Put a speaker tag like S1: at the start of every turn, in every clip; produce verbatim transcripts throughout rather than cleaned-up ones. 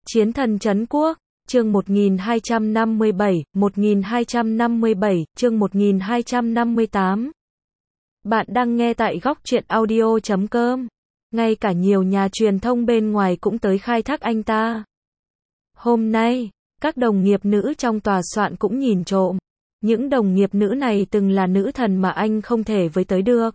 S1: Chiến thần trấn quốc, chương một nghìn hai trăm năm mươi bảy, một nghìn hai trăm năm mươi bảy, chương một nghìn hai trăm năm mươi tám. Bạn đang nghe tại góc truyện audio chấm com. Ngay cả nhiều nhà truyền thông bên ngoài cũng tới khai thác anh ta. Hôm nay, các đồng nghiệp nữ trong tòa soạn cũng nhìn trộm. Những đồng nghiệp nữ này từng là nữ thần mà anh không thể với tới được.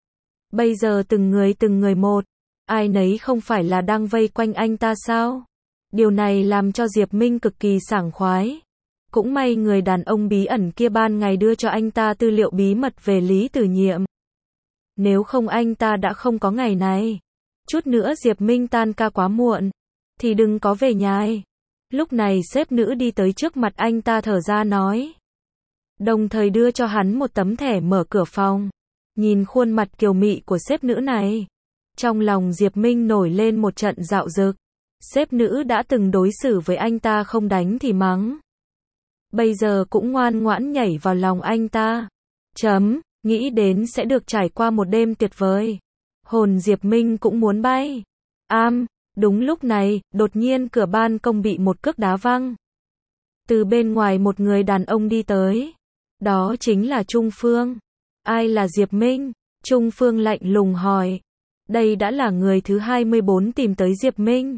S1: Bây giờ từng người từng người một, ai nấy không phải là đang vây quanh anh ta sao? Điều này làm cho Diệp Minh cực kỳ sảng khoái. Cũng may người đàn ông bí ẩn kia ban ngày đưa cho anh ta tư liệu bí mật về Lý Tử Nhiệm. Nếu không anh ta đã không có ngày này. Chút nữa Diệp Minh tan ca quá muộn, thì đừng có về nhà. Lúc này sếp nữ đi tới trước mặt anh ta thở ra nói. Đồng thời đưa cho hắn một tấm thẻ mở cửa phòng. Nhìn khuôn mặt kiều mị của sếp nữ này, trong lòng Diệp Minh nổi lên một trận dạo dực. Sếp nữ đã từng đối xử với anh ta không đánh thì mắng. Bây giờ cũng ngoan ngoãn nhảy vào lòng anh ta. Chấm, nghĩ đến sẽ được trải qua một đêm tuyệt vời. Hồn Diệp Minh cũng muốn bay. Am, đúng lúc này, đột nhiên cửa ban công bị một cước đá văng. Từ bên ngoài một người đàn ông đi tới. Đó chính là Trung Phương. Ai là Diệp Minh? Trung Phương lạnh lùng hỏi. Đây đã là người thứ hai mươi bốn tìm tới Diệp Minh.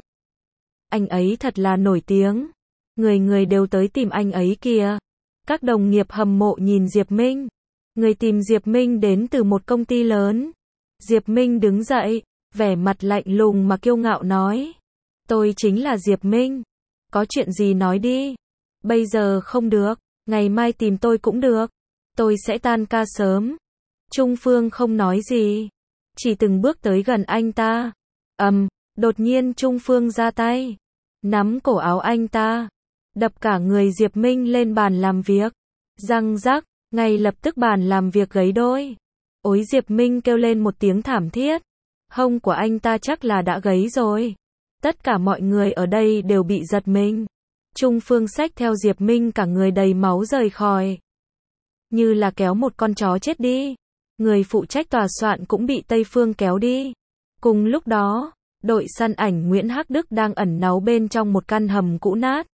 S1: Anh ấy thật là nổi tiếng. Người người đều tới tìm anh ấy kìa. Các đồng nghiệp hâm mộ nhìn Diệp Minh. Người tìm Diệp Minh đến từ một công ty lớn. Diệp Minh đứng dậy, vẻ mặt lạnh lùng mà kiêu ngạo nói. Tôi chính là Diệp Minh. Có chuyện gì nói đi. Bây giờ không được, ngày mai tìm tôi cũng được. Tôi sẽ tan ca sớm. Trung Phương không nói gì, chỉ từng bước tới gần anh ta. Ầm, um, đột nhiên Trung Phương ra tay, nắm cổ áo anh ta, đập cả người Diệp Minh lên bàn làm việc. Răng rắc, ngay lập tức bàn làm việc gãy đôi. Ối, Diệp Minh kêu lên một tiếng thảm thiết. Hông của anh ta chắc là đã gãy rồi. Tất cả mọi người ở đây đều bị giật mình. Trung Phương xách theo Diệp Minh cả người đầy máu rời khỏi. Như là kéo một con chó chết đi. Người phụ trách tòa soạn cũng bị Tây Phương kéo đi. Cùng lúc đó, đội săn ảnh Nguyễn Hắc Đức đang ẩn náu bên trong một căn hầm cũ nát.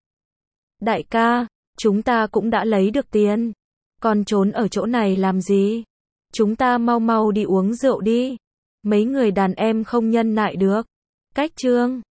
S1: Đại ca, chúng ta cũng đã lấy được tiền. Còn trốn ở chỗ này làm gì? Chúng ta mau mau đi uống rượu đi. Mấy người đàn em không nhân nại được. Cách trương.